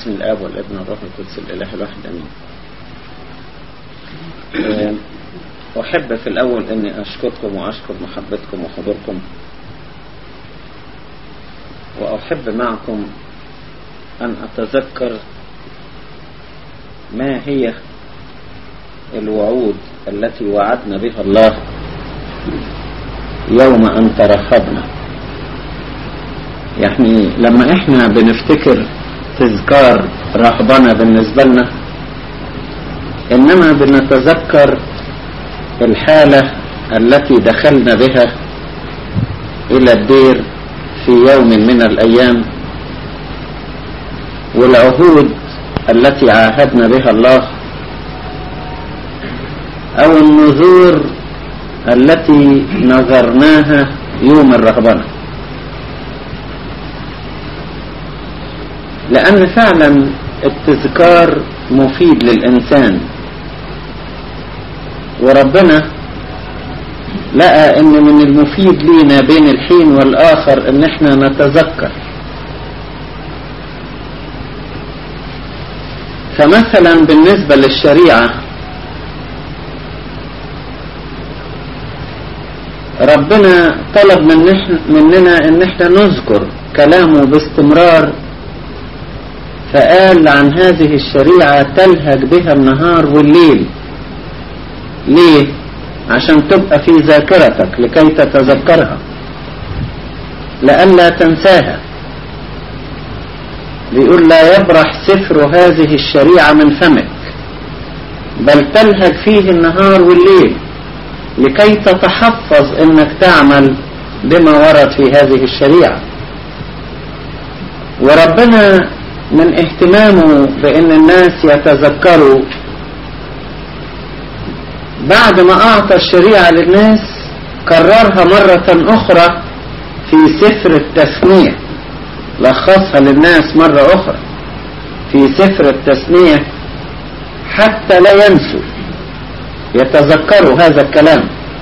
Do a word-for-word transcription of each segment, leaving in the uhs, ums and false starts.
باسم الآب والابن والروح القدس الإله الواحد آمين. أحب في الأول أني أشكركم وأشكر محبتكم وحضوركم، وأحب معكم أن أتذكر ما هي الوعود التي وعدنا بها الله يوم أن ترحبنا. يعني لما إحنا بنفتكر تذكار رهبنا بالنسبة لنا، إنما بنتذكر الحالة التي دخلنا بها إلى الدير في يوم من الأيام، والعهود التي عاهدنا بها الله، أو النذور التي نذرناها يوم الرهبنة. لأن فعلا التذكار مفيد للإنسان، وربنا لقى ان من المفيد لينا بين الحين والآخر ان احنا نتذكر. فمثلا بالنسبة للشريعة، ربنا طلب من مننا ان احنا نذكر كلامه باستمرار، فقال عن هذه الشريعة تلهج بها النهار والليل. ليه؟ عشان تبقى في ذاكرتك لكي تتذكرها لئلا تنساها. بيقول لا يبرح سفر هذه الشريعة من فمك، بل تلهج فيه النهار والليل لكي تتحفظ انك تعمل بما ورد في هذه الشريعة. وربنا من اهتمامه بان الناس يتذكروا، بعد ما أعطى الشريعة للناس كررها مرة أخرى في سفر التثنية، لخصها للناس مرة أخرى في سفر التثنية حتى لا ينسوا، يتذكروا هذا الكلام.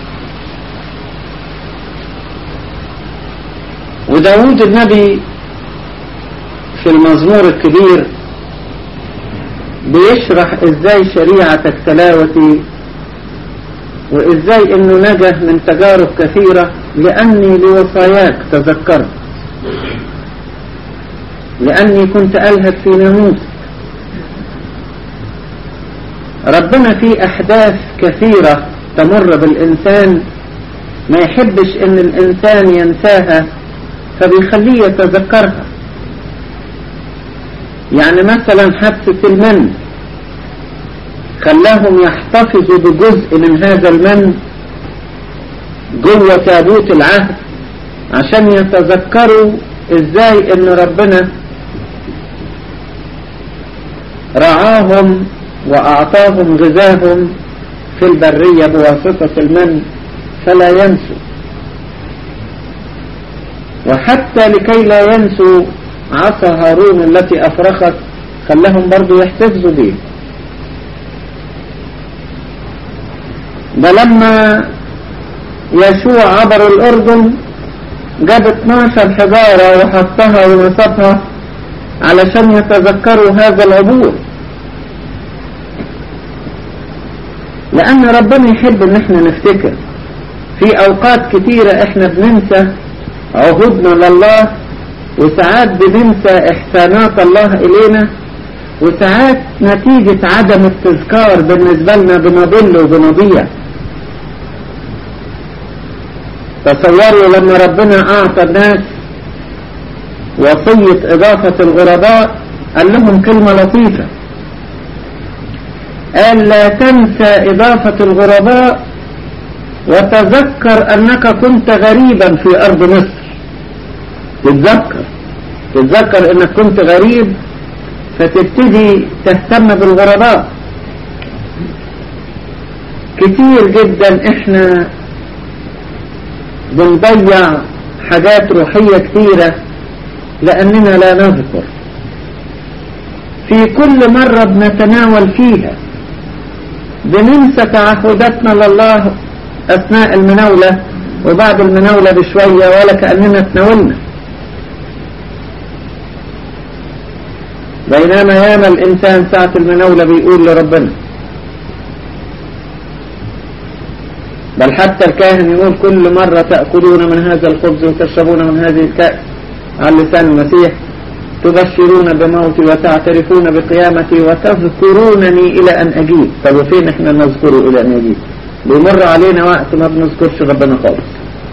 وداود النبي في المزمور الكبير بيشرح ازاي شريعتك تلاوتي، وإزاي إنه نجا من تجارب كثيرة، لأني لوصاياك تذكرت، لأني كنت ألهج في ناموسك. ربنا في أحداث كثيرة تمر بالإنسان ما يحبش إن الإنسان ينساها، فبيخليه يتذكرها. يعني مثلا حادثة المن خلاهم يحتفظوا بجزء من هذا المن جوه تابوت العهد، عشان يتذكروا ازاي ان ربنا رعاهم واعطاهم غذاهم في البرية بواسطة المن، فلا ينسوا. وحتى لكي لا ينسوا عصا هارون التي افرخت، خلاهم برضو يحتفظوا به. ده لما يشوع عبر الأردن جاب اتناشر حجارة وحطها ونصبها علشان يتذكروا هذا العبور، لأن ربنا يحب ان احنا نفتكر. في أوقات كتيرة احنا بننسى عهودنا لله، وساعات بننسى إحسانات الله إلينا، وساعات نتيجة عدم التذكار بالنسبة لنا بنضل وبنضيع. تصوروا لما ربنا أعطى الناس وصية إضافة الغرباء، قال لهم كلمة لطيفة، قال لا تنسى إضافة الغرباء وتذكر أنك كنت غريبا في أرض مصر. تتذكر تتذكر أنك كنت غريب، فتبتدي تهتم بالغرباء. كتير جدا احنا بنضيع حاجات روحية كتيرة لأننا لا نذكر. في كل مرة بنتناول فيها بننسى تعهداتنا لله أثناء المناولة، وبعد المناولة بشوية ولا كأننا تناولنا. بينما ياما الإنسان ساعة المناولة بيقول لربنا، بل حتى الكاهن يقول كل مرة تأكلون من هذا الخبز وتشربون من هذه الكأس على لسان المسيح تبشرون بموتي وتعترفون بقيامتي وتذكرونني إلى أن أجيب. طب وفين احنا نذكره إلى أن أجيب؟ بيمر علينا وقت ما بنذكرش ربنا خالص.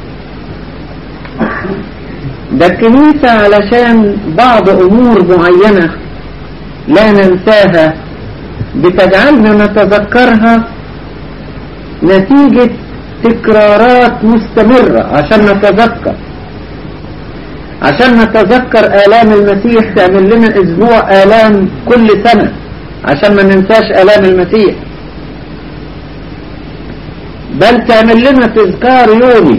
ده الكنيسة علشان بعض أمور معينة لا ننساها بتجعلنا نتذكرها نتيجة تكرارات مستمرة عشان نتذكر عشان نتذكر آلام المسيح. تعمل لنا أسبوع آلام كل سنة عشان ما ننساش آلام المسيح، بل تعمل لنا تذكار يومي،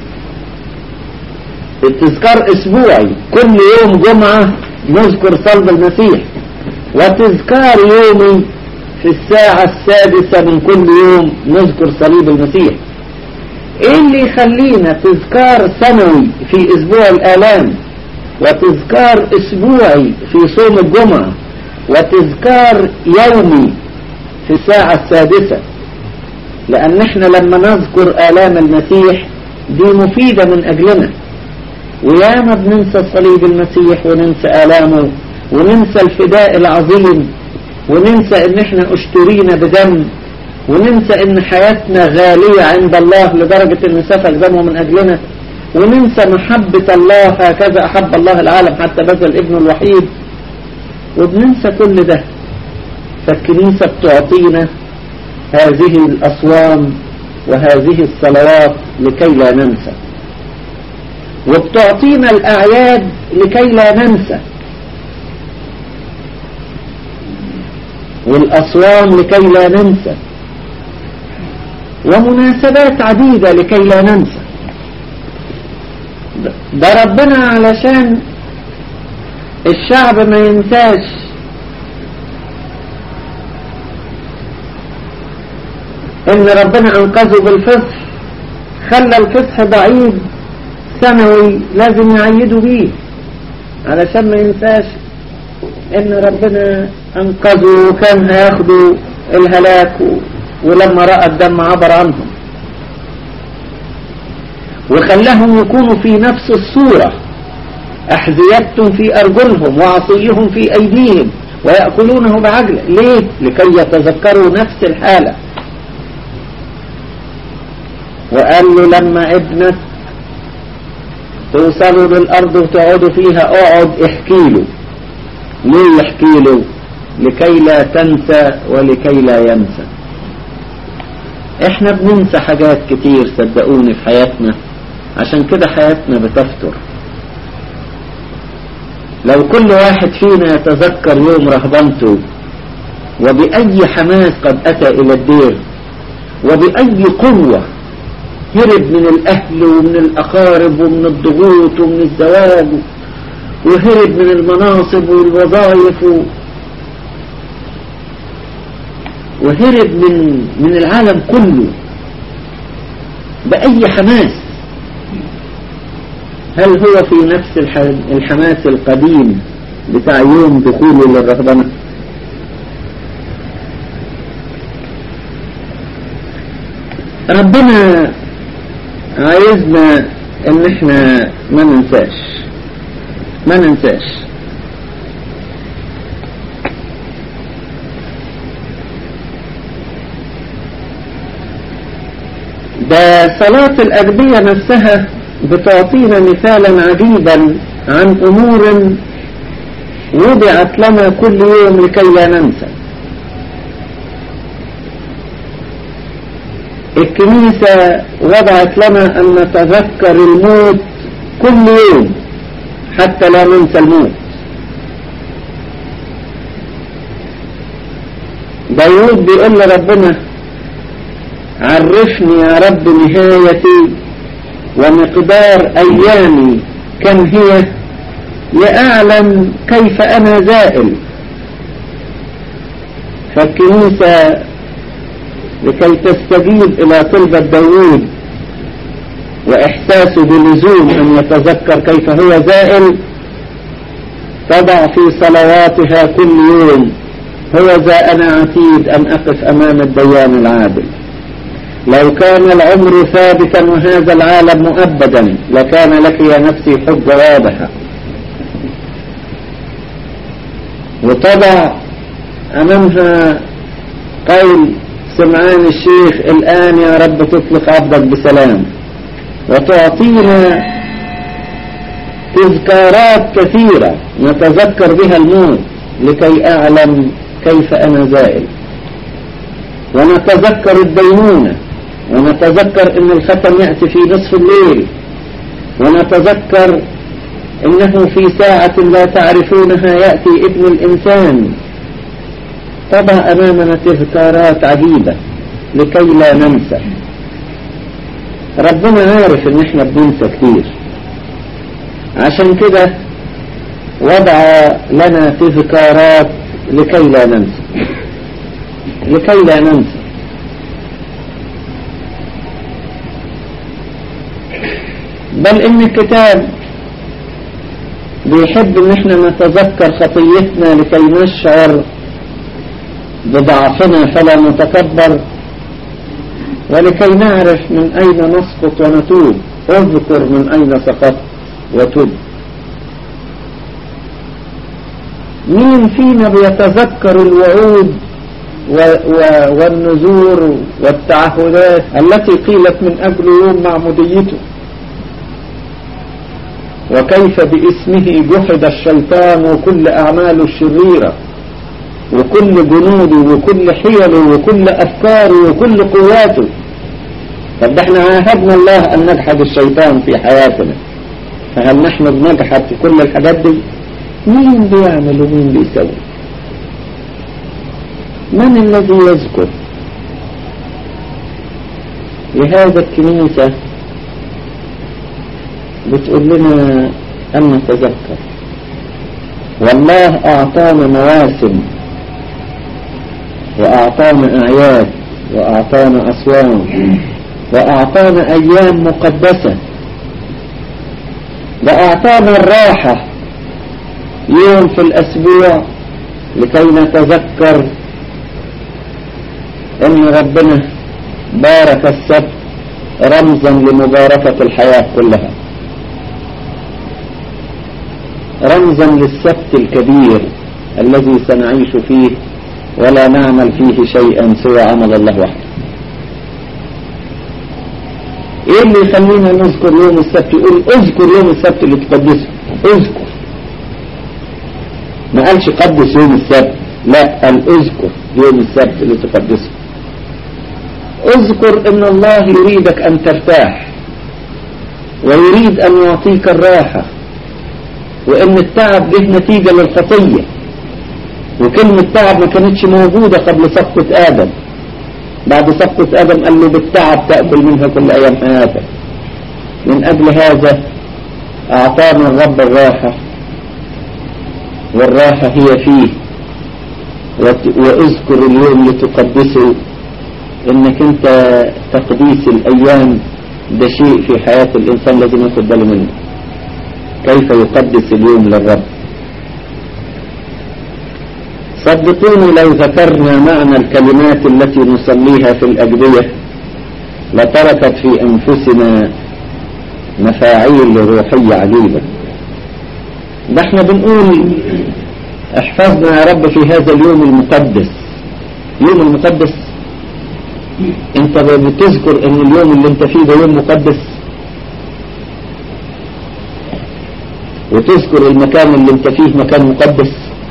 التذكار أسبوعي، كل يوم جمعة نذكر صلب المسيح، وتذكار يومي في الساعة السادسة من كل يوم نذكر صليب المسيح. ايه اللي يخلينا تذكار سنوي في اسبوع الآلام، وتذكار اسبوعي في صوم الجمعة، وتذكار يومي في الساعة السادسة؟ لان احنا لما نذكر آلام المسيح دي مفيدة من اجلنا، وياما بننسى صليب المسيح وننسى آلامه وننسى الفداء العظيم وننسى ان احنا اشترينا بدم وننسى ان حياتنا غالية عند الله لدرجة ان سفك دمه من اجلنا وننسى محبة الله، هكذا احب الله العالم حتى بذل ابنه الوحيد، وبننسى كل ده. فالكنيسة بتعطينا هذه الاصوام وهذه الصلوات لكي لا ننسى، وبتعطينا الاعياد لكي لا ننسى، والأصوام لكي لا ننسى، ومناسبات عديدة لكي لا ننسى. ده ربنا علشان الشعب ما ينساش ان ربنا انقذه بالفصح، خلى الفصح ضعيف سنوي لازم يعيدوا بيه علشان ما ينساش ان ربنا انقذوا وكان هياخدوا الهلاك، ولما رأى الدم عبر عنهم، وخلاهم يكونوا في نفس الصورة، أحذيتهم في أرجلهم وعصيهم في أيديهم ويأكلونه بعجلة. ليه؟ لكي يتذكروا نفس الحالة. وقال له لما ابنك توصلوا للأرض وتقعدوا فيها اقعد احكي له. ليه يحكي له؟ لكي لا تنسى ولكي لا ينسى. احنا بننسى حاجات كتير صدقوني في حياتنا، عشان كده حياتنا بتفتر. لو كل واحد فينا يتذكر يوم رهبنته وبأي حماس قد أتى إلى الدير، وبأي قوة هرب من الأهل ومن الأقارب ومن الضغوط ومن الزواج، وهرب من المناصب والوظائف، وهرب من من العالم كله بأي حماس. هل هو في نفس الحماس القديم بتاع يوم دخوله للرهبنة؟ ربنا عايزنا ان احنا ما ننساش ما ننساش ده صلاة الأجبية نفسها بتعطينا مثالا عجيبا عن أمور وضعت لنا كل يوم لكي لا ننسى. الكنيسة وضعت لنا أن نتذكر الموت كل يوم حتى لا ننسى الموت. داود بيقول لربنا عرفني يا رب نهايتي ومقدار أيامي كم هي لأعلم كيف أنا زائل. فالكنيسة لكي تستجيب إلى طلبة داود وإحساسه بلزوم أن يتذكر كيف هو زائل، تضع في صلواتها كل يوم: هو ذا أنا عتيد أن أقف أمام الديان العادل. لو كان العمر ثابتا وهذا العالم مؤبدا لكان لك يا نفسي حجة واضحة. وتضع أمامها قول سمعان الشيخ: الآن يا رب تطلق عبدك بسلام. وتعطينا تذكارات كثيرة نتذكر بها الموت لكي أعلم كيف أنا زائل، ونتذكر الدينونة، ونتذكر أن الختم يأتي في نصف الليل، ونتذكر أنه في ساعة لا تعرفونها يأتي ابن الإنسان. طبع أمامنا تذكارات عجيبة لكي لا ننسى. ربنا عارف ان احنا بننسى كتير، عشان كده وضع لنا تذكارات لكي لا ننسى لكي لا ننسى بل ان الكتاب بيحب ان احنا نتذكر خطيتنا لكي نشعر بضعفنا فلا نتكبر، ولكي نعرف من أين نسقط ونتوب. اذكر من أين سقطت وتوب. مين فينا بيتذكر الوعود و و والنذور والتعهدات التي قيلت من أجل يوم معموديته، وكيف باسمه جحد الشيطان وكل أعماله الشريرة وكل جنوده وكل حيله وكل أفكاره وكل قواته؟ طب ده احنا عاهدنا الله أن نجحد الشيطان في حياتنا، فهل نحن بنجحد في كل الحاجات دي؟ مين بيعمل ومين بيسوي؟ من الذي يذكر؟ لهذا الكنيسة بتقول لنا أن نتذكر، والله أعطانا مواسم وأعطانا أعياد وأعطانا أصوام وأعطانا أيام مقدسة، وأعطانا الراحة يوم في الأسبوع لكي نتذكر أن ربنا بارك السبت رمزا لمباركة الحياة كلها، رمزا للسبت الكبير الذي سنعيش فيه ولا نعمل فيه شيئا سوى عمل الله وحده. ايه اللي يخلينا نذكر يوم السبت؟ يقول اذكر يوم السبت اللي تقدسه. اذكر، ما قالش قدس يوم السبت، لا، قال اذكر يوم السبت اللي تقدسه. اذكر ان الله يريدك ان ترتاح ويريد ان يعطيك الراحة، وان التعب له نتيجة للخطية، وكلمة تعب ما كانتش موجودة قبل سقطة آدم. بعد سقطة آدم قال له بالتعب تأكل منها كل أيام حياتك. من أجل هذا أعطانا الرب الراحة، والراحة هي فيه. واذكر اليوم لتقدسه، انك انت تقديس الأيام ده شيء في حياة الإنسان لازم ياخد باله منه. كيف يقدس اليوم للرب؟ صدقوني لو ذكرنا معنى الكلمات التي نصليها في الأجبية لتركت في أنفسنا مفاعيل روحية عجيبة. ده احنا بنقول احفظنا يا رب في هذا اليوم المقدس. اليوم المقدس، انت بتذكر ان اليوم اللي انت فيه ده يوم مقدس، وتذكر المكان اللي انت فيه مكان مقدس.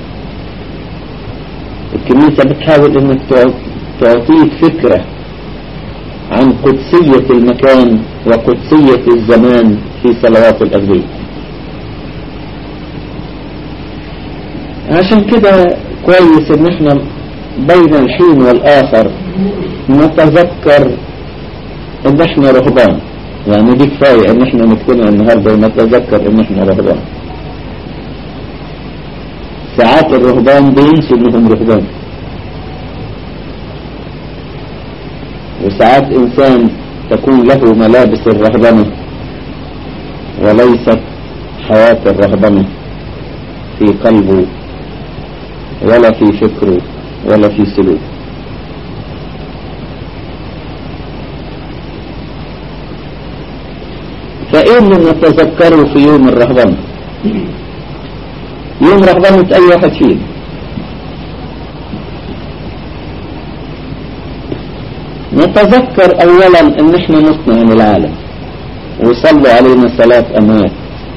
الكنيسة بتحاول انك تعطيك فكرة عن قدسية المكان وقدسية الزمان في صلوات الأجبية. عشان كده كويس ان احنا بين الحين والآخر نتذكر ان احنا رهبان. يعني دي كفاية ان احنا نجتمع النهاردة ونتذكر ان احنا رهبان. ساعات الرهبان بينسوا انهم رهبان، وساعات انسان تكون له ملابس الرهبنة وليست حياة الرهبنة. في قلبه ولا في فكره ولا في سلوكه. فإيه اللي نتذكره في يوم الرهبنة؟ يوم رهبنة أي واحد فينا، نتذكر أولا أن احنا متنا عن العالم وصلوا علينا ثلاث أموات.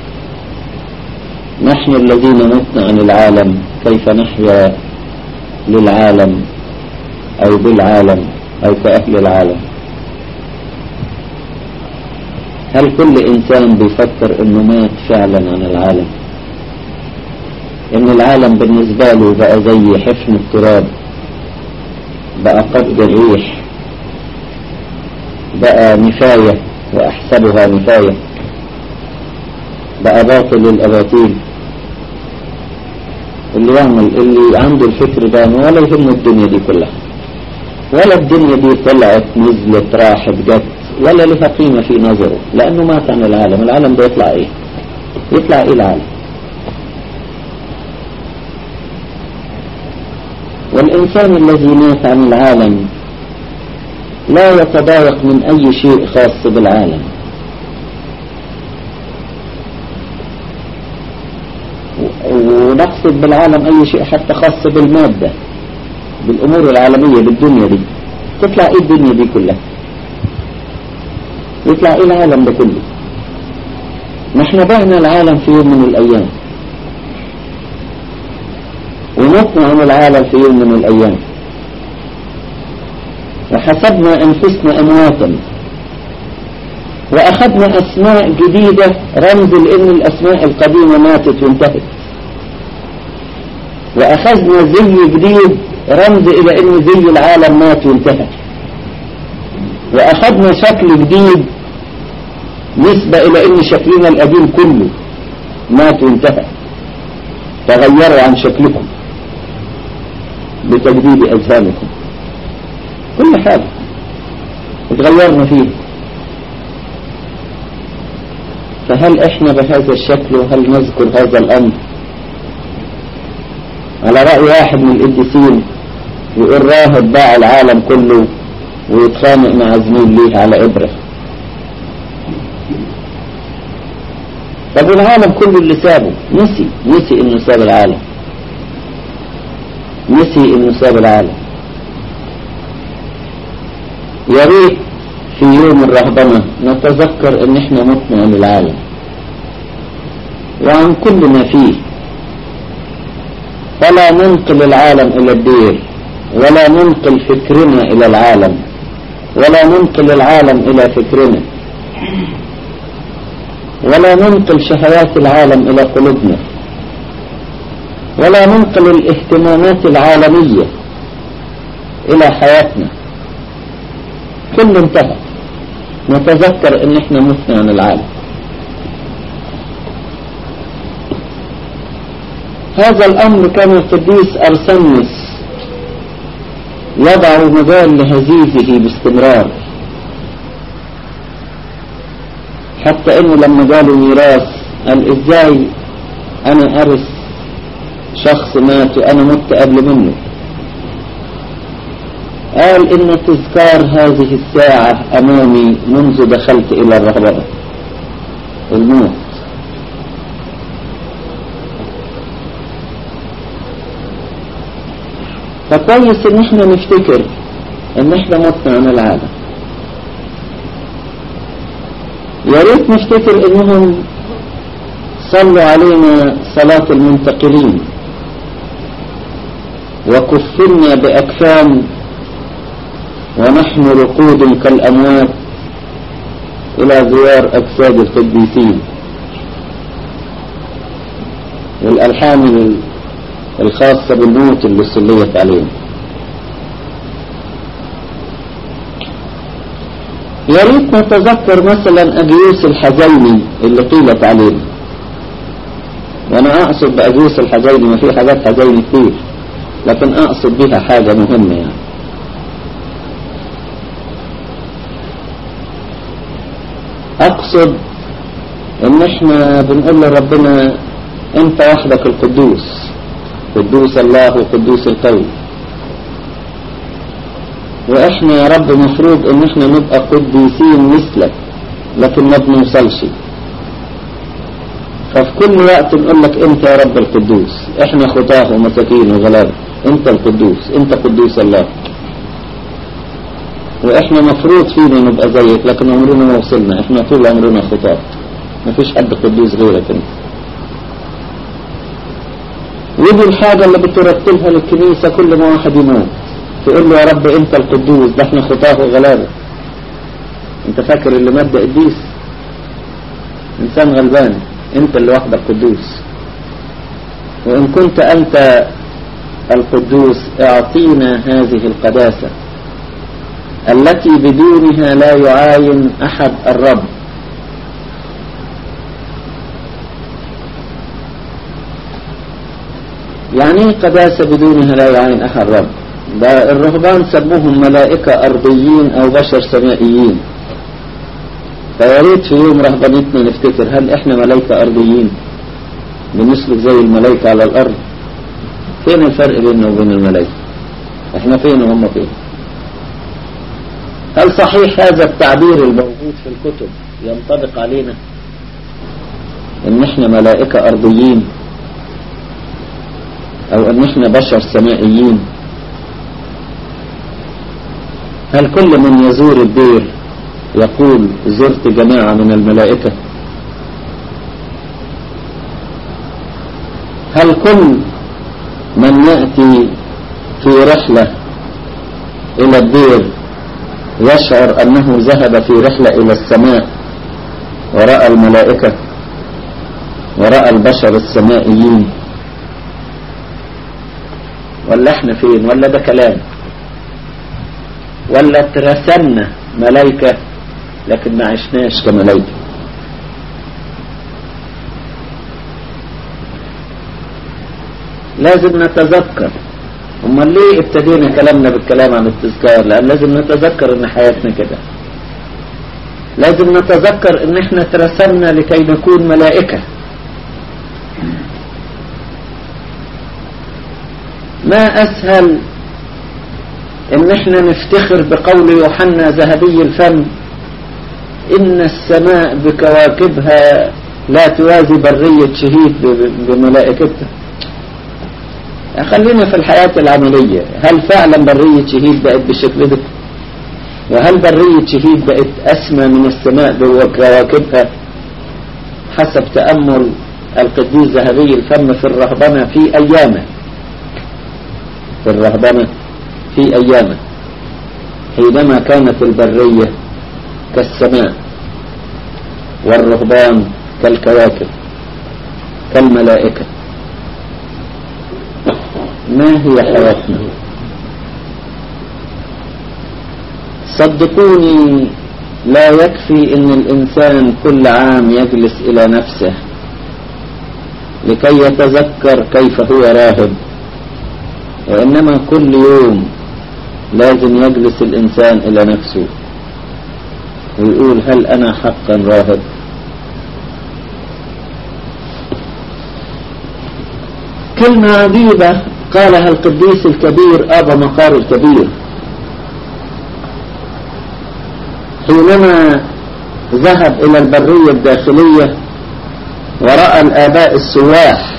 نحن الذين متنا عن العالم كيف نحيا للعالم أو بالعالم أو كأهل العالم؟ هل كل إنسان بيفكر أنه مات فعلا عن العالم؟ إن العالم بالنسبة له بقى زي حفن التراب، بقى قبض الريح، بقى نفاية وأحسبها نفاية، بقى باطل الأباطيل. اللي يعمل اللي عنده الفكر ده ولا يهمه الدنيا دي كلها، ولا الدنيا دي طلعت نزلت راحت جت ولا لها قيمة في نظره، لأنه مات عن العالم. العالم ده يطلع إيه؟ يطلع إيه العالم؟ والإنسان الذي مات عن العالم لا يتضايق من أي شيء خاص بالعالم، ونقصد بالعالم أي شيء حتى خاص بالمادة، بالأمور العالمية، بالدنيا دي. تطلع إيه الدنيا دي كلها؟ يطلع إيه العالم ده كله؟ نحن بعنا العالم في يوم من الأيام، ونطمع عن العالم في يوم من الأيام، وحسبنا أنفسنا أمواتا، وأخذنا أسماء جديدة رمز لأن الأسماء القديمة ماتت وانتهت، وأخذنا زي جديد رمز إلى أن زي العالم مات وانتهى، وأخذنا شكل جديد نسبة إلى أن شكلنا القديم كله مات وانتهى. تغيروا عن شكلكم بتجديد أذهانكم، كل حاجة اتغيرنا فيه. فهل احنا بهذا الشكل وهل نذكر هذا الأمر؟ على رأي واحد من القديسين يقول راهب باع العالم كله ويتخانق مع زميل ليه على إبرة. طب العالم كله اللي سابه نسي نسي انه ساب العالم، نسي انه ساب العالم. يا ريت في يوم الرهبنة نتذكر ان احنا متنا عن العالم وعن كل ما فيه، فلا ننقل العالم الى الدير، ولا ننقل فكرنا الى العالم، ولا ننقل العالم الى فكرنا، ولا ننقل شهوات العالم الى قلوبنا، ولا ننقل الاهتمامات العالمية الى حياتنا. كل انتهى. نتذكر ان احنا متنا عن العالم. هذا الامر كان القديس ارسنس يضع مجال لهزيزه باستمرار، حتى انه لما جاله ميراث قال ازاي انا ارث شخص مات وانا مت قبل منه؟ قال إن تذكار هذه الساعة أمامي منذ دخلت إلى الرهبنة، الموت. فكويس إن احنا نفتكر إن احنا متنا عن العالم. يا ريت نفتكر إنهم صلوا علينا صلاة المنتقلين وكفنا بأكفان ونحن رقود كالأموات إلى زوار أجساد القديسين، والألحان الخاصة بالموت اللي صليت عليهم. يا ريت نتذكر مثلا أجيوس الحزيني اللي قيلت علينا، وأنا أقصد بأجيوس الحزيني ما في حاجات حزيني كتير، لكن أقصد بها حاجة مهمة. يعني أقصد إن إحنا بنقول لربنا انت وحدك القدوس، قدوس الله وقدوس القوي. واحنا يا رب مفروض ان احنا نبقى قديسين مثلك، لكن ما بنوصلش. ففي كل وقت نقول لك انت يا رب القدوس، احنا خطاه ومساكين وغلابة، انت القدوس، انت قدوس الله. واحنا مفروض فينا نبقى زيك، لكن عمرنا ما وصلنا، احنا طول عمرنا خطاه، مفيش حد قدوس غيرك انت. ودي الحاجة اللي بترتلها للكنيسة كل ما واحد يموت، تقول له يا رب انت القدوس، ده احنا خطاه وغلابة. انت فاكر اللي مات ده قديس؟ انسان غلبان، انت اللي وحدك قدوس. وان كنت انت القدوس اعطينا هذه القداسة التي بدونها لا يعاين احد الرب. يعني ايه قداسة بدونها لا يعاين احد الرب؟ ده الرهبان سموهم ملائكة ارضيين او بشر سمائيين. فياريت في يوم رهبانيتنا نفتكر هل احنا ملائكة ارضيين بنسلك زي الملائكة على الارض؟ فين الفرق بيننا وبين الملائكة؟ احنا فين وهم فين؟ هل صحيح هذا التعبير الموجود في الكتب ينطبق علينا ان احنا ملائكة ارضيين او ان احنا بشر سمائيين؟ هل كل من يزور الدير يقول زرت جماعة من الملائكة؟ هل كل من يأتي في رحلة إلى الدير يشعر أنه ذهب في رحلة إلى السماء ورأى الملائكة ورأى البشر السمائيين؟ ولا احنا فين؟ ولا ده كلام؟ ولا ترسمنا ملائكة لكن ما عشناش كملائكة؟ لازم نتذكر. امال ليه ابتدينا كلامنا بالكلام عن التذكار؟ لان لازم نتذكر ان حياتنا كده. لازم نتذكر ان احنا ترسمنا لكي نكون ملائكة. ما اسهل ان احنا نفتخر بقول يوحنا ذهبي الفم ان السماء بكواكبها لا توازي برية شهيد بملائكتها. خلينا في الحياة العملية. هل فعلا برية شهيد بقت بالشكل ده؟ وهل برية شهيد بقت أسمى من السماء بكواكبها حسب تأمل القديس ذهبي الفم في الرهبنة في أيامه؟ في الرهبنة في أيامه حينما كانت البرية كالسماء والرهبان كالكواكب كالملائكة. ما هي حياتنا؟ صدقوني لا يكفي ان الانسان كل عام يجلس الى نفسه لكي يتذكر كيف هو راهب، وانما كل يوم لازم يجلس الانسان الى نفسه ويقول هل انا حقا راهب؟ كلمة عجيبة قالها القديس الكبير أبا مقار الكبير حينما ذهب إلى البرية الداخلية ورأى الآباء السواح.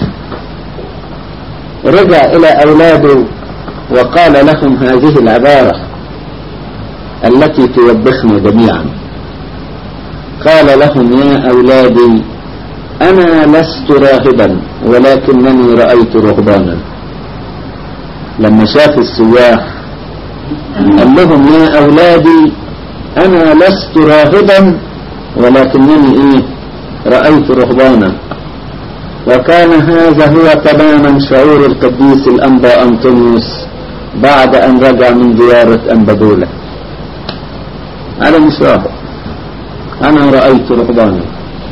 رجع إلى أولاده وقال لهم هذه العبارة التي توبخنا جميعا. قال لهم يا أولادي أنا لست راهبا ولكنني رأيت رهبانا. لما شاف السواح قال لهم يا أولادي أنا لست راهبا ولكنني إيه؟ رأيت رهبانا. وكان هذا هو تماما شعور القديس الأنبا أنطونيوس بعد أن رجع من زيارة أنبادولة. أنا مش راهب، أنا رأيت رهبانا.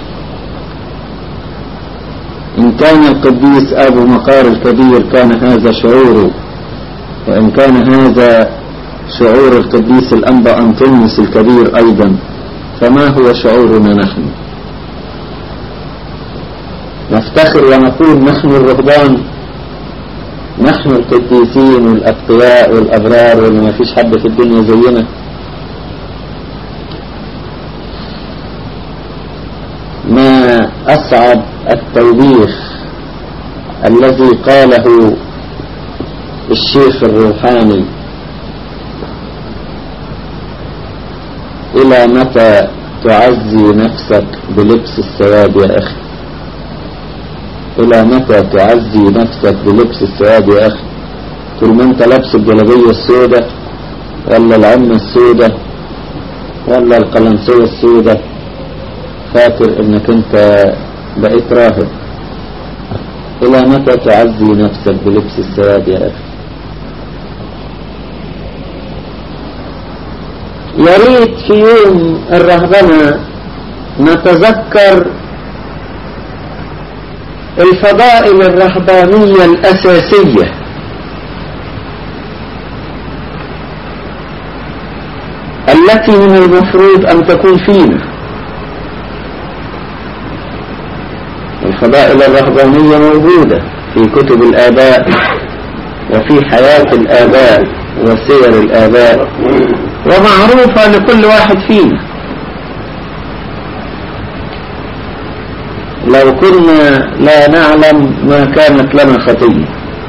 إن كان القديس أبو مقار الكبير كان هذا شعوره، وإن كان هذا شعور القديس الأنبا أنطونيوس الكبير أيضا، فما هو شعورنا نحن؟ نفتخر ونقول نحن الرهبان، نحن القديسين والأتقياء والأبرار واللي ما فيش حد في الدنيا زينا. ما أصعب التوبيخ الذي قاله الشيخ الروحاني: إلى متى تعزي نفسك بلبس السواد يا أخي؟ إلى متى تعزي نفسك بلبس السواد يا أخي؟ طول ما أنت لابس الجلابية السوداء ولا العمة السوداء ولا القلنسية السوداء فاكر إنك أنت بقيت راهب. إلى متى تعزي نفسك بلبس السواد يا أخي؟ يا ريت في يوم الرهبنة نتذكر الفضائل الرهبانية الأساسية التي من المفروض أن تكون فينا. الفضائل الرهبانية موجودة في كتب الآباء وفي حياة الآباء وسير الآباء ومعروفة لكل واحد فينا. لو كنا لا نعلم ما كانت لنا خطية،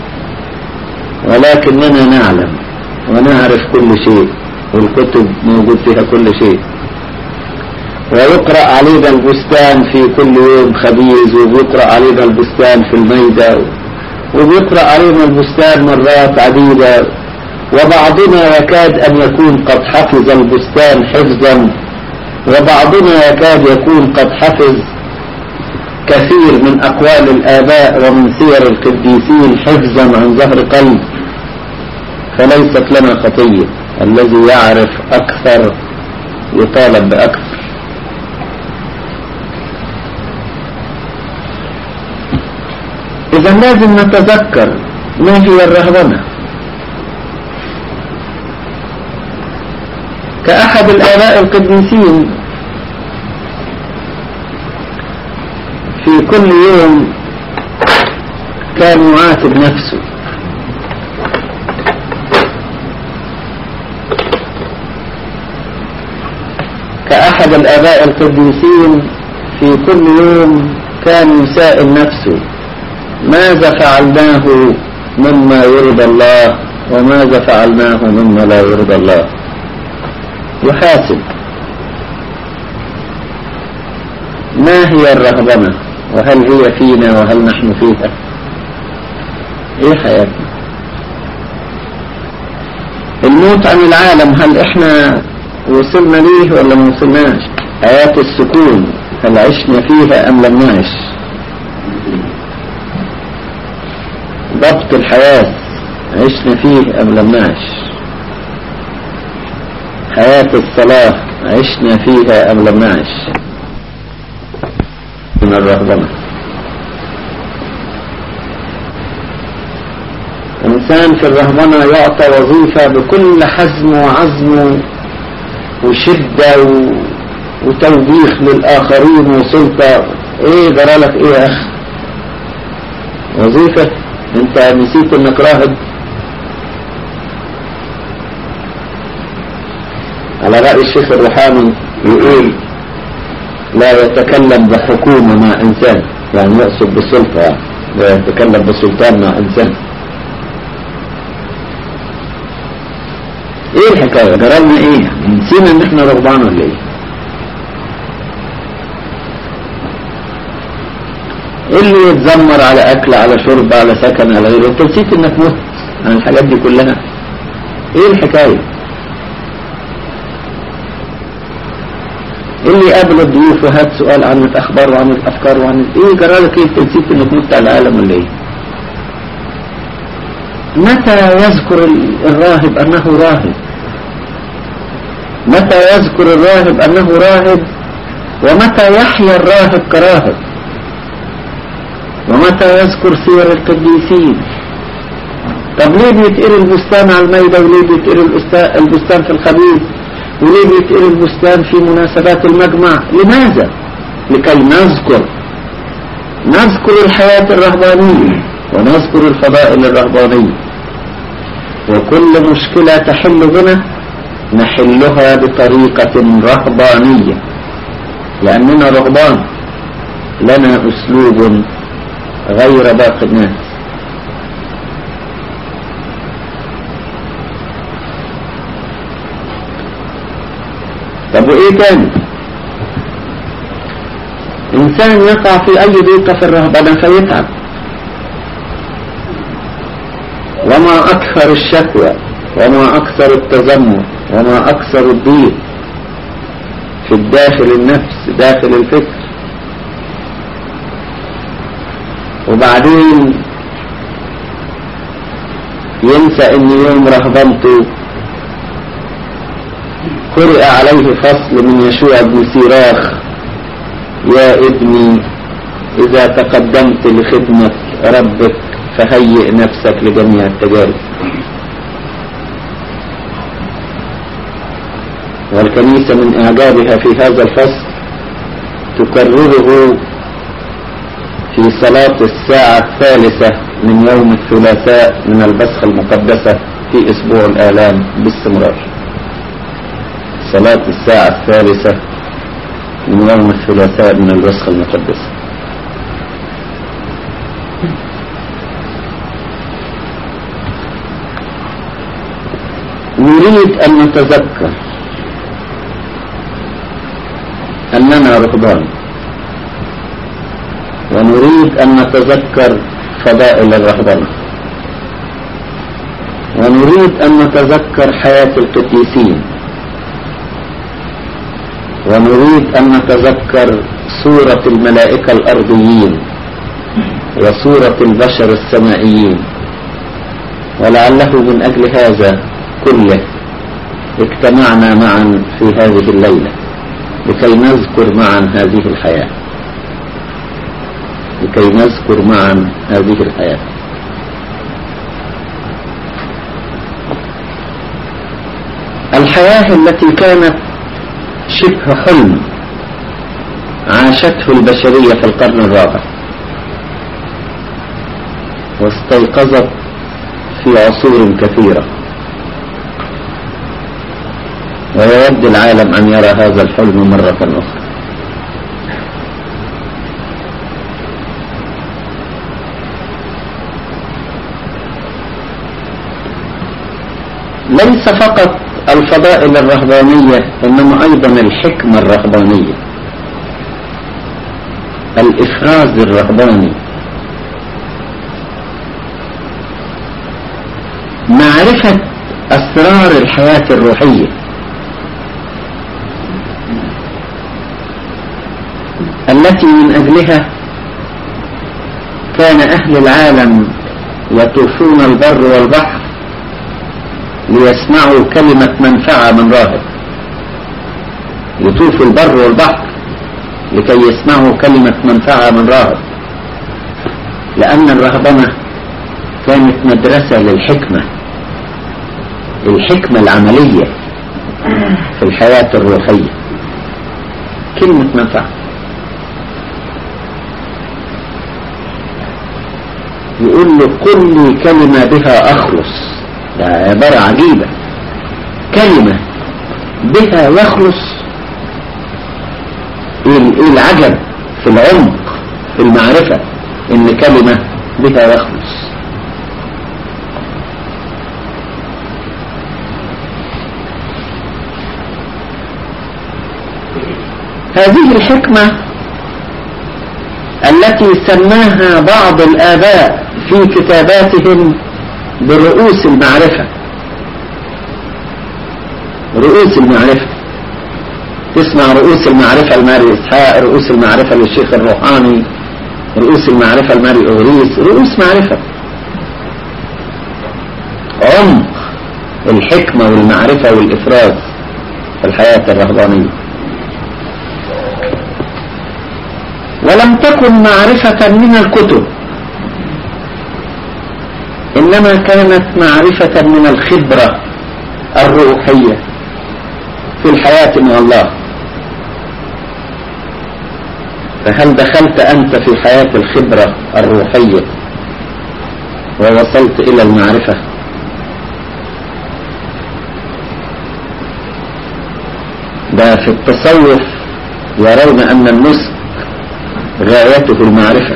ولكننا نعلم ونعرف كل شيء، والكتب موجود فيها كل شيء، ويقرأ علينا البستان في كل يوم خبيز، وبيقرأ علينا البستان في الميدة، وبيقرأ علينا البستان مرات عديدة، وبعضنا يكاد أن يكون قد حفظ البستان حفظا، وبعضنا يكاد يكون قد حفظ كثير من أقوال الآباء ومن سير القديسين حفظا عن ظهر قلب. فليست لنا خطية، الذي يعرف أكثر يطالب بأكثر. إذا لازم نتذكر ما هي الرهبنة. كأحد الآباء القديسين في كل يوم كان يعاتب نفسه. كأحد الآباء القديسين في كل يوم كان يسائل نفسه: ماذا فعلناه مما يرضى الله وماذا فعلناه مما لا يرضى الله؟ يحاسب. ما هي الرهبنة؟ وهل هي فينا وهل نحن فيها؟ ايه حياتنا؟ الموت عن العالم هل احنا وصلنا ليه ولا ما وصلناش؟ حياة السكون هل عشنا فيها ام لم نعش؟ ضبط الحياة عشنا فيه ام لم نعش؟ حياة الصلاة عشنا فيها ام لم نعش؟ من الرهبنة. إنسان في الرهبنة يعطى وظيفة بكل حزم وعزم وشدة و... وتوبيخ للآخرين وسلطة. ايه جرالك ايه يا اخ؟ وظيفة؟ انت نسيت انك راهب؟ على رأي الشيخ الروحاني يقول: لا يتكلم بحكومة مع إنسان، يعني يقصد بالسلطة، يعني لا يتكلم بالسلطان مع إنسان. إيه الحكاية؟ جرالنا إيه؟ نسينا إن إحنا رغبان ولا إيه؟ اللي يتذمر على أكل على شرب على سكن على غيره، أنت نسيت إنك مت عن الحاجات دي كلها. إيه الحكاية؟ اللي قابل الضيوف وهات سؤال عن الأخبار وعن الأفكار وعن ايه جرالك ايه؟ انت نسيت انك مت على العالم ولا ايه؟ متى يذكر الراهب انه راهب؟ متى يذكر الراهب انه راهب؟ ومتى يحيا الراهب كراهب؟ ومتى يذكر سير القديسين؟ طب ليه بيتقري البستان على الميدة وليه بيتقري البستان في الخبيث وليه بيتقري البستان في مناسبات المجمع؟ لماذا؟ لكي نذكر نذكر الحياة الرهبانية ونذكر الفضائل الرهبانية، وكل مشكلة تحل بنا نحلها بطريقة رهبانية، لأننا رهبان لنا أسلوب غير باقي الناس. طب وإيه تاني؟ إنسان يقع في أي ضيقة في الرهبنة فيتعب، وما أكثر الشكوى وما أكثر التذمر وما أكثر الضيق في الداخل النفس داخل الفكر. وبعدين ينسى ان يوم رهبنته قرئ عليه فصل من يشوع بن سيراخ: يا ابني إذا تقدمت لخدمة ربك فهيئ نفسك لجميع التجارب. والكنيسة من إعجابها في هذا الفصل تكرره في صلاة الساعة الثالثة من يوم الثلاثاء من البسخة المقدسة في أسبوع الآلام باستمرار. صلاة الساعة الثالثة من يوم الثلاثاء من البسخة المقدسة. نريد أن نتذكر أننا رهبان، ونريد أن نتذكر فضائل الرهبنة، ونريد أن نتذكر حياة القديسين، ونريد أن نتذكر صورة الملائكة الأرضيين وصورة البشر السمائيين. ولعله من أجل هذا كله اجتمعنا معا في هذه الليلة لكي نذكر معا هذه الحياة، لكي نذكر معا هذه الحياة. الحياة التي كانت شبه حلم عاشته البشرية في القرن الرابع واستيقظت في عصور كثيرة، ويود العالم أن يرى هذا الحلم مرة أخرى. ليس فقط الفضائل الرهبانية، إنما أيضا الحكمة الرهبانية، الإفراز الرهباني، معرفة أسرار الحياة الروحية التي من أجلها كان أهل العالم يطوفون البر والبحر ليسمعوا كلمة منفعة من راهب. يطوفوا البر والبحر لكي يسمعوا كلمة منفعة من راهب، لأن الرهبنة كانت مدرسة للحكمة، الحكمة العملية في الحياة الروحية. كلمة منفعة، يقول له قل لي كلمة بها أخلص. ده عبارة عجيبة، كلمة بها يخلص. ايه العجب في العمق في المعرفة ان كلمة بها يخلص. هذه الحكمة التي سماها بعض الآباء في كتاباتهم برؤوس المعرفة. رؤوس المعرفة، تسمع رؤوس المعرفة الماري إسحاق، رؤوس المعرفة للشيخ الروحاني، رؤوس المعرفة الماري أوريس، رؤوس معرفة. عمق الحكمة والمعرفة والإفراز في الحياة الرهبانية. ولم تكن معرفة من الكتب، إنما كانت معرفة من الخبرة الروحية في الحياة مع الله. فهل دخلت أنت في حياة الخبرة الروحية ووصلت إلى المعرفة؟ ده في التصوف يرون أن النسك غايته المعرفة،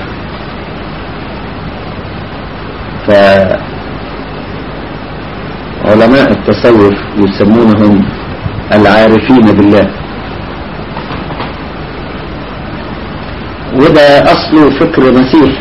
فعلماء التصوف يسمونهم العارفين بالله، وده أصله فكر مسيح،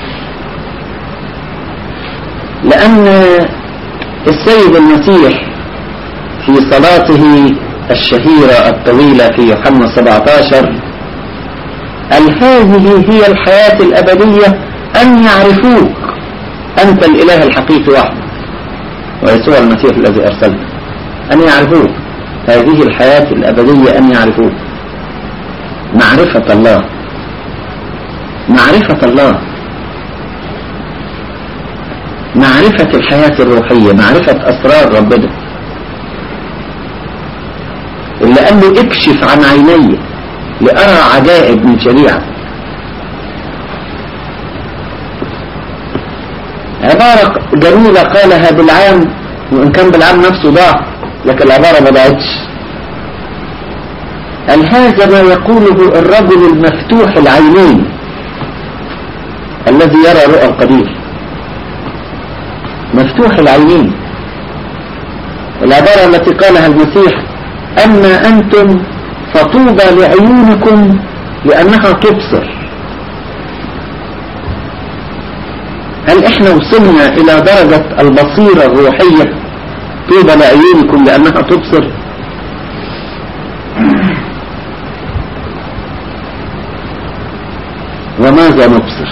لأن السيد المسيح في صلاته الشهيرة الطويلة في يوحنا سبعة عشر قال هذه هي الحياة الأبدية أن يعرفوك أنت الإله الحقيقي وحدك ويسوع المسيح الذي أرسلته، أن يعرفوك. هذه الحياة الأبدية أن يعرفوك، معرفة الله، معرفة الله، معرفة الحياة الروحية، معرفة أسرار ربنا، اللي قال له اكشف عن عيني لأرى عجائب من شريعة. عبارة جميلة قالها بالعام، وإن كان بالعام نفسه ضاع لكن العبارة ما ضاعتش. قال هذا ما يقوله الرجل المفتوح العينين الذي يرى رؤى القدير، مفتوح العينين. العبارة التي قالها المسيح أما أنتم فطوبى لعيونكم لأنها تبصر. هل إحنا وصلنا إلى درجة البصيرة الروحية؟ طوبى لعيونكم لأنها تبصر. وماذا نبصر؟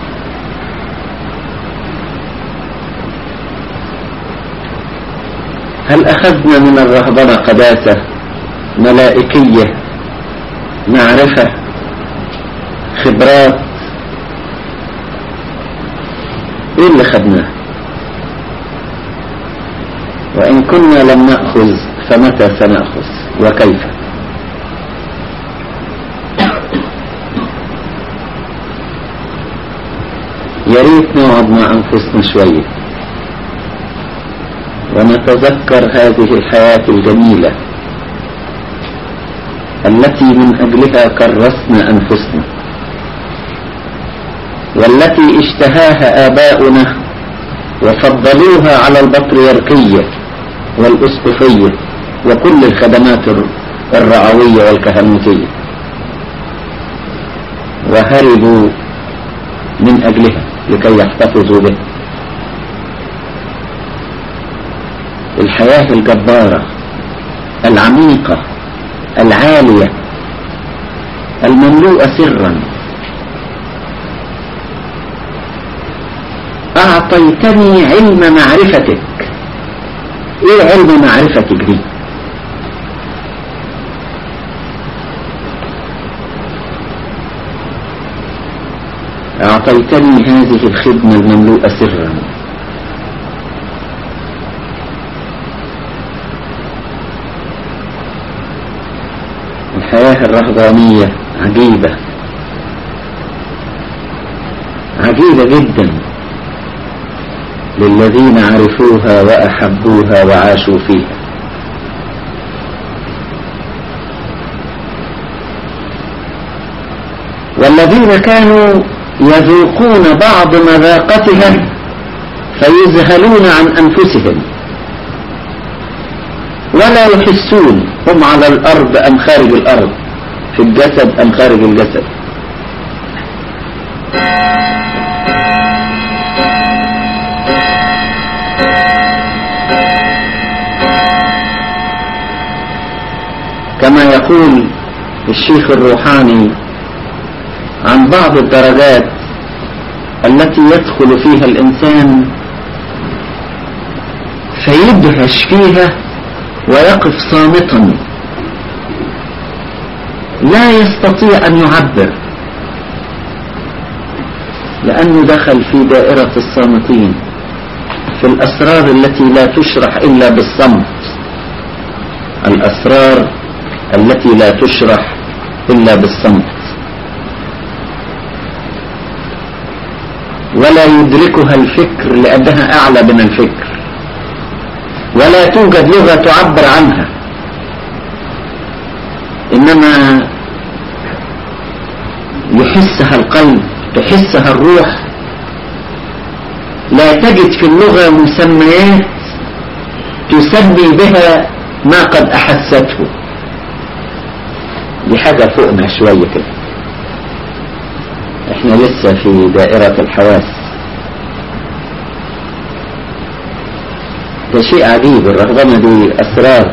هل أخذنا من الرهبنة قداسة ملائكية، معرفة، خبرات؟ إيه اللي خدناه؟ وإن كنا لم نأخذ فمتى سنأخذ وكيف؟ يا ريت نقعد مع أنفسنا شوية ونتذكر هذه الحياة الجميلة التي من أجلها كرسنا أنفسنا، والتي اشتهاها آباؤنا وفضلوها على البطريركية والأسقفية وكل الخدمات الرعوية والكهنوتية، وهربوا من أجلها لكي يحتفظوا به. الحياة الجبارة العميقة العالية المملوءة سرا. أعطيتني علم معرفتك. إيه علم معرفتك دي؟ أعطيتني هذه الخدمة المملوءة سرا. الحياة الرهبانية عجيبة عجيبة جدا للذين عرفوها وأحبوها وعاشوا فيها. والذين كانوا يذوقون بعض مذاقتها فيذهلون عن أنفسهم ولا يحسون هم على الأرض أم خارج الأرض، في الجسد أم خارج الجسد. كما يقول الشيخ الروحاني عن بعض الدرجات التي يدخل فيها الإنسان فيدهش فيها ويقف صامتا لا يستطيع أن يعبر، لأنه دخل في دائرة الصامتين، في الأسرار التي لا تشرح إلا بالصمت، الأسرار التي لا تشرح إلا بالصمت. ولا يدركها الفكر لأنها أعلى من الفكر، ولا توجد لغة تعبر عنها، إنما يحسها القلب، تحسها الروح. لا تجد في اللغة مسميات تسمي بها ما قد أحسته. دي حاجة فوقنا شوية كده، احنا لسه في دائرة الحواس. ده شيء عجيب، الرهبنة دي أسرار.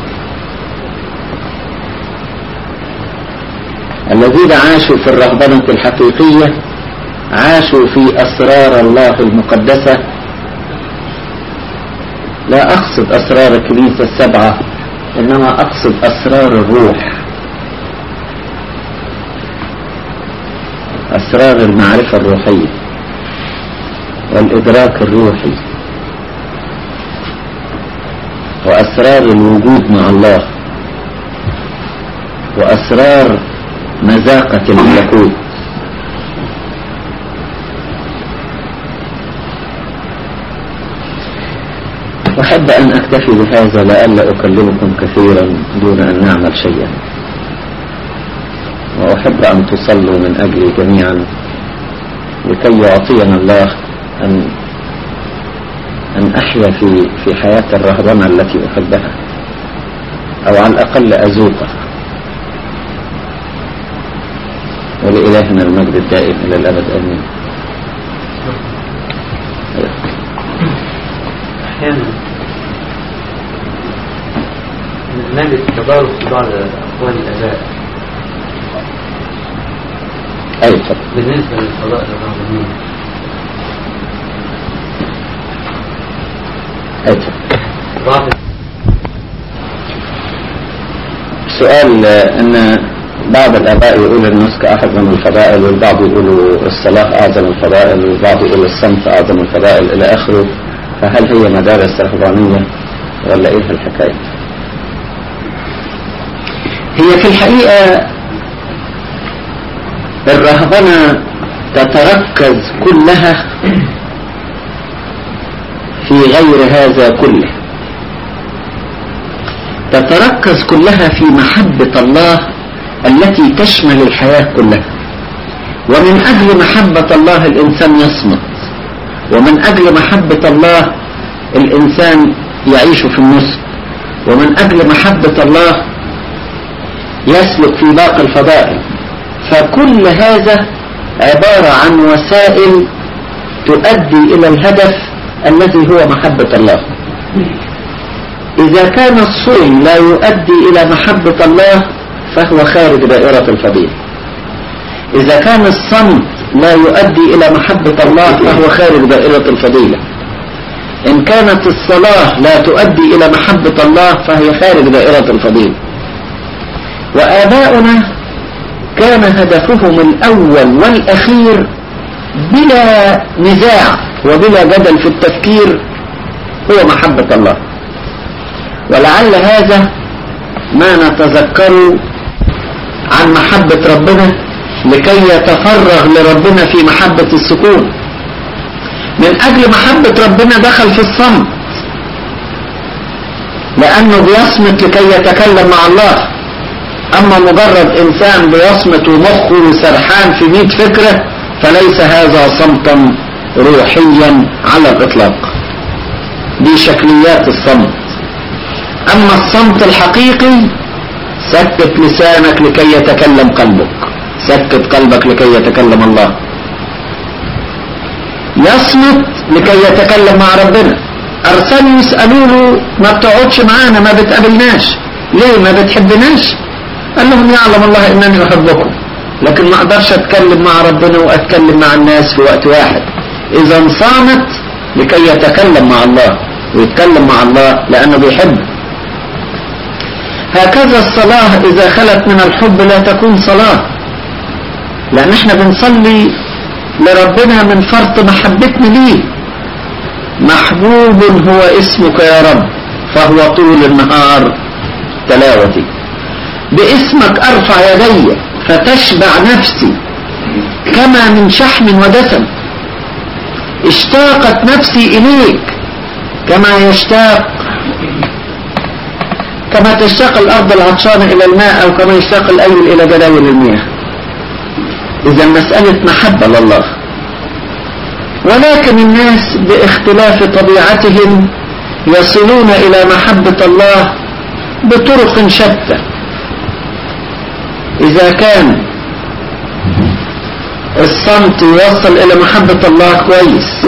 الذين عاشوا في الرهبنة الحقيقية عاشوا في أسرار الله المقدسة. لا أقصد أسرار الكنيسة السبعة، إنما أقصد أسرار الروح، أسرار المعرفة الروحية والإدراك الروحي وأسرار الوجود مع الله وأسرار مذاقة الملكوت. أحب أن أكتفي بهذا لئلا أكلمكم كثيرا دون أن نعمل شيئا، وأحب أن تصلوا من أجلي جميعا لكي يعطينا الله أن أن أحيا في في حياة الرهبنة التي أحبها، أو على الأقل أذوقها. ولإلهنا المجد الدائم إلى الأبد آمين. أحيانا نجد تضارب في بعض أقوال الآباء أي طب بالنسبة للقضاء الرهبانيين. أي طب بعض سؤال أن بعض الآباء يقول النسك أعظم الفضائل، والبعض يقولوا الصلاة أعظم الفضائل، والبعض يقول الصمت أعظم الفضائل إلى آخره. فهل هي مدارس رهبانية ولا إيه الحكاية؟ هي في الحقيقة الرهبنة تتركز كلها في غير هذا كله، تتركز كلها في محبة الله التي تشمل الحياة كلها. ومن أجل محبة الله الإنسان يصمت، ومن أجل محبة الله الإنسان يعيش في النسك، ومن أجل محبة الله يسلك في باقي الفضائل. فكل هذا عبارة عن وسائل تؤدي إلى الهدف الذي هو محبة الله. إذا كان الصوم لا يؤدي إلى محبة الله فهو خارج دائرة الفضيلة. إذا كان الصمت لا يؤدي إلى محبة الله فهو خارج دائرة الفضيلة. إن كانت الصلاة لا تؤدي إلى محبة الله فهي خارج دائرة الفضيلة. وآباؤنا كان هدفهم الأول والأخير بلا نزاع وبلا جدل في التفكير هو محبة الله. ولعل هذا ما نتذكر عن محبة ربنا لكي يتفرغ لربنا في محبة السكون. من أجل محبة ربنا دخل في الصمت لأنه بيصمت لكي يتكلم مع الله. أما مجرد إنسان بيصمت ومخه سرحان في مئة فكرة فليس هذا صمتا روحيا على الإطلاق. دي شكليات الصمت. أما الصمت الحقيقي سكت لسانك لكي يتكلم قلبك، سكت قلبك لكي يتكلم الله. يصمت لكي يتكلم مع ربنا. أرسلوا يسألوا له ما بتقعدش معانا، ما بتقابلناش ليه، ما بتحبناش؟ قال لهم يعلم الله إنني أحبكم، لكن ما أقدرش أتكلم مع ربنا وأتكلم مع الناس في وقت واحد. إذا صامت لكي يتكلم مع الله، ويتكلم مع الله لأنه بيحب. هكذا الصلاة إذا خلت من الحب لا تكون صلاة، لأن احنا بنصلي لربنا من فرط محبتنا ليه. محبوب هو اسمك يا رب فهو طول النهار تلاوتي. باسمك أرفع يدي فتشبع نفسي كما من شحم ودسم. اشتاقت نفسي إليك كما يشتاق كما تشتاق الأرض العطشانة إلى الماء، أو كما يشتاق الأيل إلى جداول المياه. إذا مسألة محبة لله. ولكن الناس باختلاف طبيعتهم يصلون إلى محبة الله بطرق شتى. إذا كان الصمت يوصل إلى محبة الله كويس،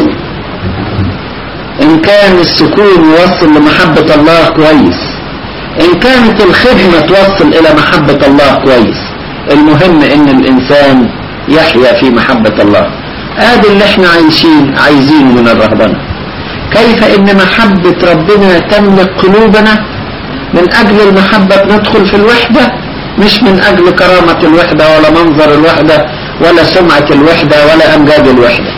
إن كان السكون يوصل لمحبة الله كويس، إن كانت الخدمة توصل إلى محبة الله كويس. المهم إن الإنسان يحيا في محبة الله. هذا اللي احنا عايشين عايزين من الرهبنة. كيف إن محبة ربنا تملك قلوبنا؟ من أجل المحبة ندخل في الوحدة، مش من أجل كرامة الوحدة ولا منظر الوحدة ولا سمعة الوحدة ولا أمجاد الوحدة.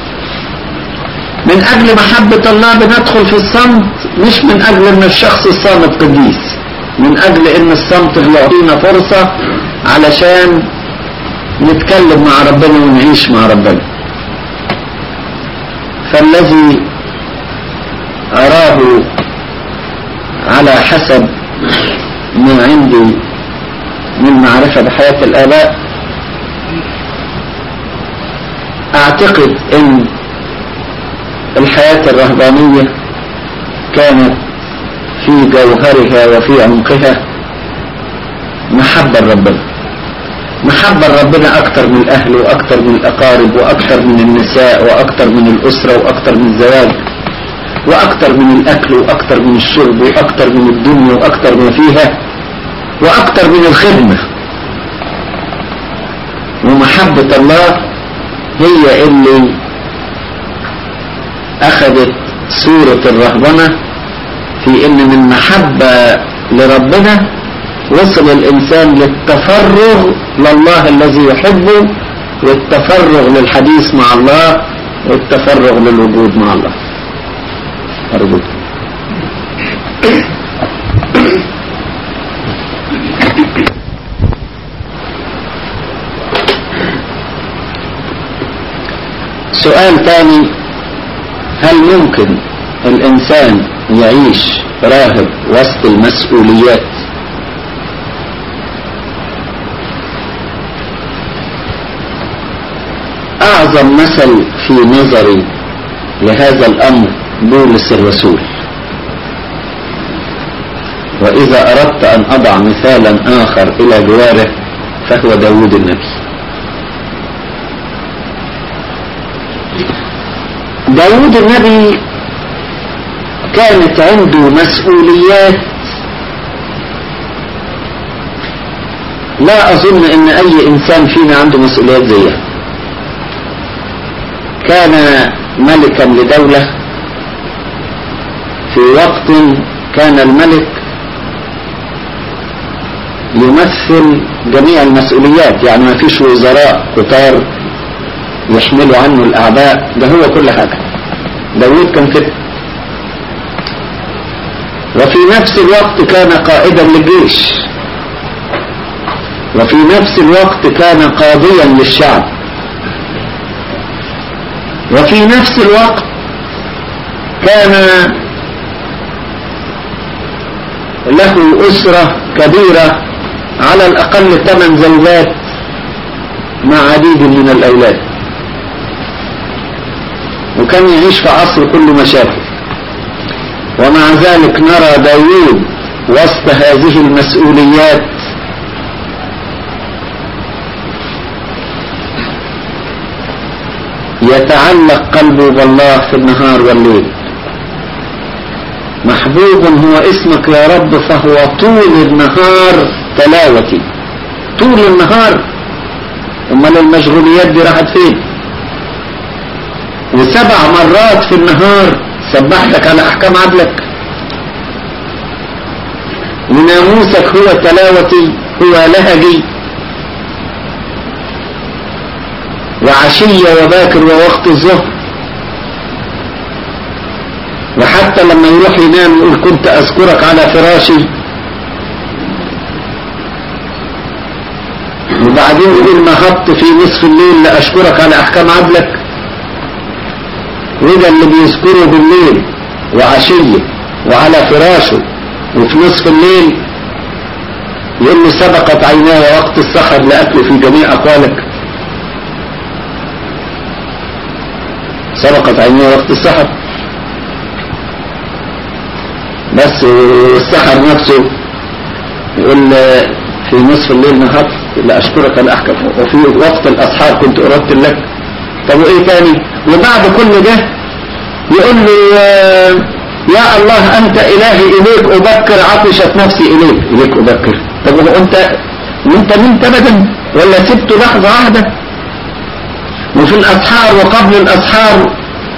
من أجل محبة الله بندخل في الصمت، مش من أجل أن الشخص الصامت قديس، من أجل أن الصمت يعطينا فرصة علشان نتكلم مع ربنا ونعيش مع ربنا. فالذي أراه على حسب ما عندي من معرفة بحياة الآباء، أعتقد أن الحياة الرهبانية كانت في جوهرها وفي عمقها محبة ربنا. محبة ربنا أكتر من الأهل وأكتر من الأقارب وأكتر من النساء وأكتر من الأسرة وأكتر من الزواج وأكتر من الأكل وأكتر من الشرب وأكتر من الدنيا وأكتر ما فيها وأكتر من الخدمة. ومحبة الله هي اللي أخذت صورة الرهبنة، في إن من محبة لربنا وصل الإنسان للتفرغ لله الذي يحبه، والتفرغ للحديث مع الله، والتفرغ للوجود مع الله. أرجوك. سؤال تاني: هل ممكن الإنسان يعيش راهب وسط المسؤوليات؟ أعظم مثل في نظري لهذا الأمر بولس الرسول. وإذا أردت أن أضع مثالا آخر إلى جواره فهو داود النبي. داود النبي كانت عنده مسؤوليات لا أظن أن أي إنسان فينا عنده مسؤوليات زيها. كان ملكا لدولة في وقت كان الملك يمثل جميع المسؤوليات، يعني ما فيش وزراء كتار يحملوا عنه الأعباء، ده هو كل حاجة. داود كان كده. وفي نفس الوقت كان قائدا للجيش، وفي نفس الوقت كان قاضيا للشعب، وفي نفس الوقت كان له أسرة كبيرة، على الأقل ثمان زوجات مع عديد من الأولاد، وكان يعيش في عصر كله مشاكل. ومع ذلك نرى داود وسط هذه المسؤوليات يتعلق قلبه بالله في النهار والليل. محبوب هو اسمك يا رب، فهو طول النهار تلاوتي. طول النهار، امال المشغوليات دي راحت فين؟ وسبع مرات في النهار سبحتك على احكام عدلك، وناموسك هو تلاوتي، هو لهجي. وعشية وباكر ووقت الظهر. وحتى لما يروح ينام يقول كنت أذكرك على فراشي، وبعدين يقول نهضت في نصف الليل لأشكرك على أحكام عدلك. وده اللي بيذكره بالليل وعشية وعلى فراشه وفي نصف الليل يقول له سبقت عيناي وقت السحر لأكل في جميع أقوالك. سبقت عيناي وقت السحر، بس السحر نفسه يقول في نصف الليل نهضت لأشكرك الأحكم، وفي وقت الأسحار كنت أردت لك. طب وإيه تاني؟ وبعد كل ده يقول له يا الله أنت إلهي إليك أبكر عطشت نفسي إليك إليك أبكر. طب وأنت وأنت نمت أبدا ولا سبت لحظة واحدة؟ وفي الأسحار وقبل الأسحار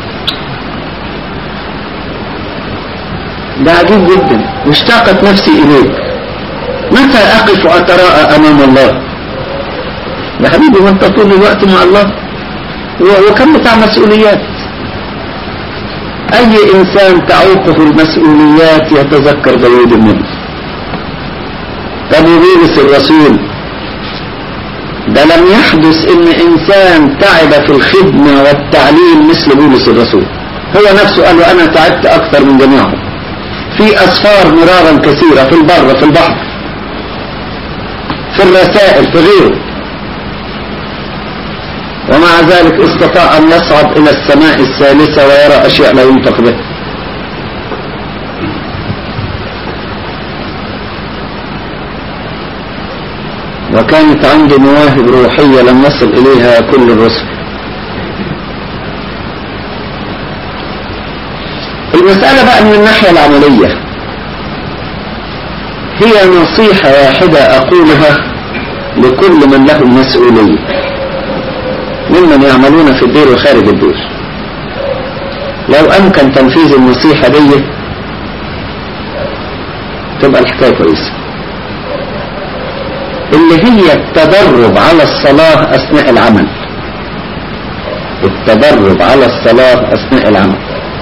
ده عجيب جدا. واشتاقت نفسي إليك، متى أقف وأتراءى أمام الله؟ يا حبيبي وانت طول الوقت مع الله، وكم بتاع مسؤوليات. أي إنسان تعوقه المسؤوليات يتذكر داود النبي. طب بولس الرسول ده لم يحدث إن إنسان تعب في الخدمة والتعليم مثل بولس الرسول. هو نفسه قال له أنا تعبت أكثر من جميعهم في أسفار مرارا كثيرة، في البر في البحر في الرسائل في غيره، ومع ذلك استطاع أن يصعد إلى السماء الثالثة ويرى أشياء لا ينطق بها. وكانت عنده مواهب روحية لم يصل إليها كل الرسل. المسألة بقى من الناحية العملية هي نصيحة واحدة أقولها لكل من له مسؤولية ممن يعملون في الدير وخارج الدير. لو أمكن تنفيذ النصيحة دي تبقى الحكاية كويسة، اللي هي التدرب على الصلاة أثناء العمل. التدرب على الصلاة أثناء العمل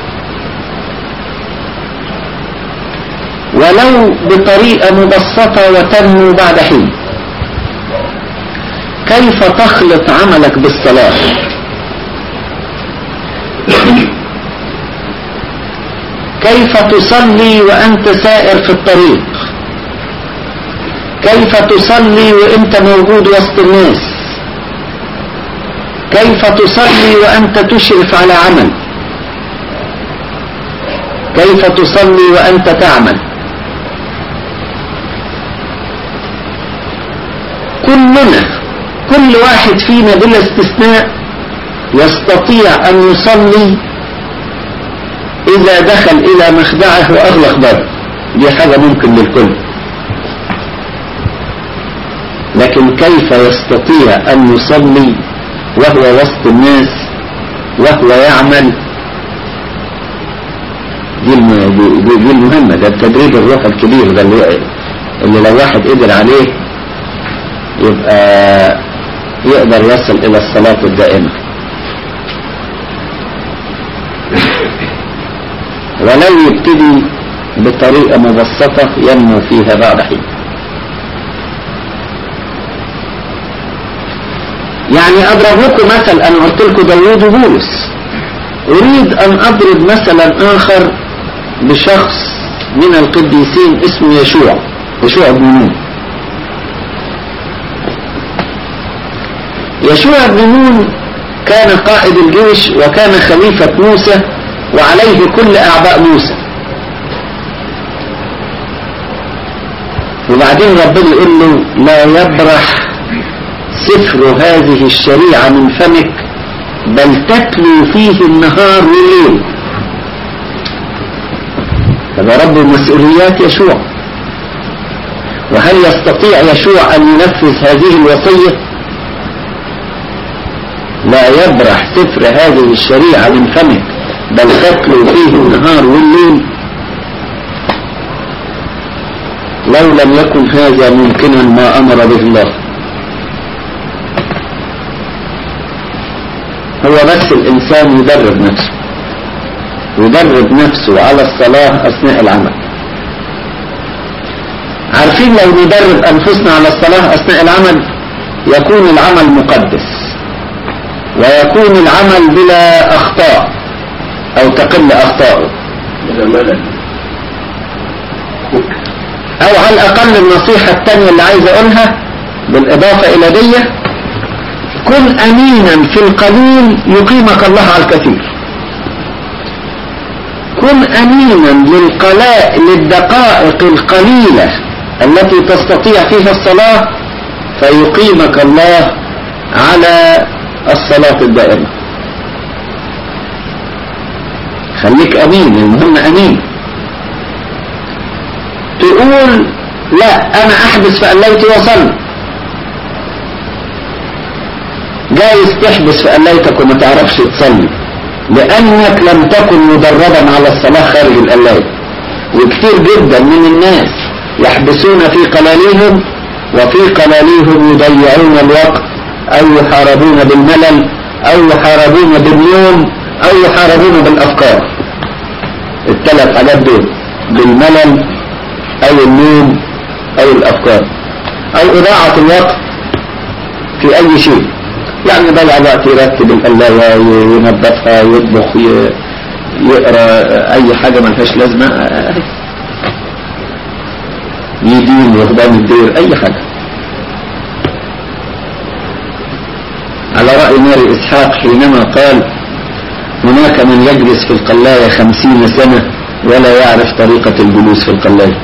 ولو بطريقة مبسطة وتنمو بعد حين. كيف تخلط عملك بالصلاة؟ كيف تصلي وأنت سائر في الطريق؟ كيف تصلي وأنت موجود وسط الناس؟ كيف تصلي وأنت تشرف على عمل؟ كيف تصلي وأنت تعمل؟ كلنا كل واحد فينا بلا استثناء يستطيع أن يصلي إذا دخل إلى مخدعه وأغلق بابه. دي حاجة ممكن للكل، لكن كيف يستطيع أن يصلي وهو وسط الناس وهو يعمل؟ دي دي المهمة. ده التدريب الروح الكبير ده اللي, اللي لو واحد قدر عليه يبقى يقدر يصل إلى الصلاة الدائمة. ولو يبتدي بطريقة مبسطة ينمو فيها بعد حين. يعني أضرب لكم مثل، أنا قلت لكم داوود وبولس، أريد أن أضرب مثلا آخر بشخص من القديسين اسمه يشوع يشوع بن نون. يشوع بن نون كان قائد الجيش وكان خليفة موسى وعليه كل أعباء موسى. وبعدين ربنا يقول له لا يبرح سفر هذه الشريعة من فمك بل تتلو فيه النهار والليل. هذا رب مسؤوليات يشوع. وهل يستطيع يشوع أن ينفذ هذه الوصية؟ لا يبرح سفر هذه الشريعة من فمك بل تتلو فيه النهار والليل. لو لم يكن هذا ممكنا ما أمر به الله. هو بس الإنسان يدرب نفسه يدرب نفسه على الصلاة أثناء العمل. عارفين لو ندرب أنفسنا على الصلاة أثناء العمل يكون العمل مقدس ويكون العمل بلا أخطاء او تقل اخطائه، او على الاقل النصيحة التانية اللي عايز اقولها بالاضافة الى دي، كن امينا في القليل يقيمك الله على الكثير. كن امينا للقلاء للدقائق القليلة التي تستطيع فيها الصلاة فيقيمك الله على الصلاة الدائمة. خليك امين، المهم امين. تقول لا انا احبس فقليت وصل، جايز تحبس فقليتك وما تعرفش تصلي لانك لم تكن مدربا على الصلاة خارج القلاية. وكتير جدا من الناس يحبسون في قلاليهم وفي قلاليهم يضيعون الوقت او يحاربون بالملل او يحاربون بالنوم او يحاربون بالافكار. الثلاث حاجات دول، بالملل او النوم او الافكار او اضاعة الوقت في اي شيء. يعني ضيع الوقت يرتب القلاية، ينظفها، يطبخ، يقرأ اي حاجة ما فيهاش لازمة، يدين ويخدم الدير، اي حاجة. على رأي ماري اسحاق حينما قال هناك من يجلس في القلاية خمسين سنة ولا يعرف طريقة الجلوس في القلاية.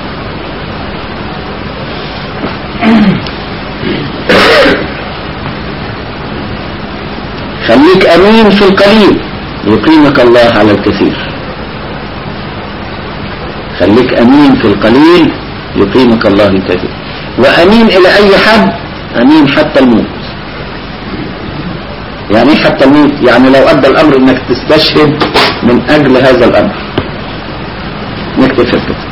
خليك امين في القليل يقيمك الله على الكثير. خليك امين في القليل يقيمك الله الكثير. وامين الى اي حد؟ امين حتى الموت. يعني حتى الموت، يعني لو ادى الامر انك تستشهد من اجل هذا الامر. نكتفي كده.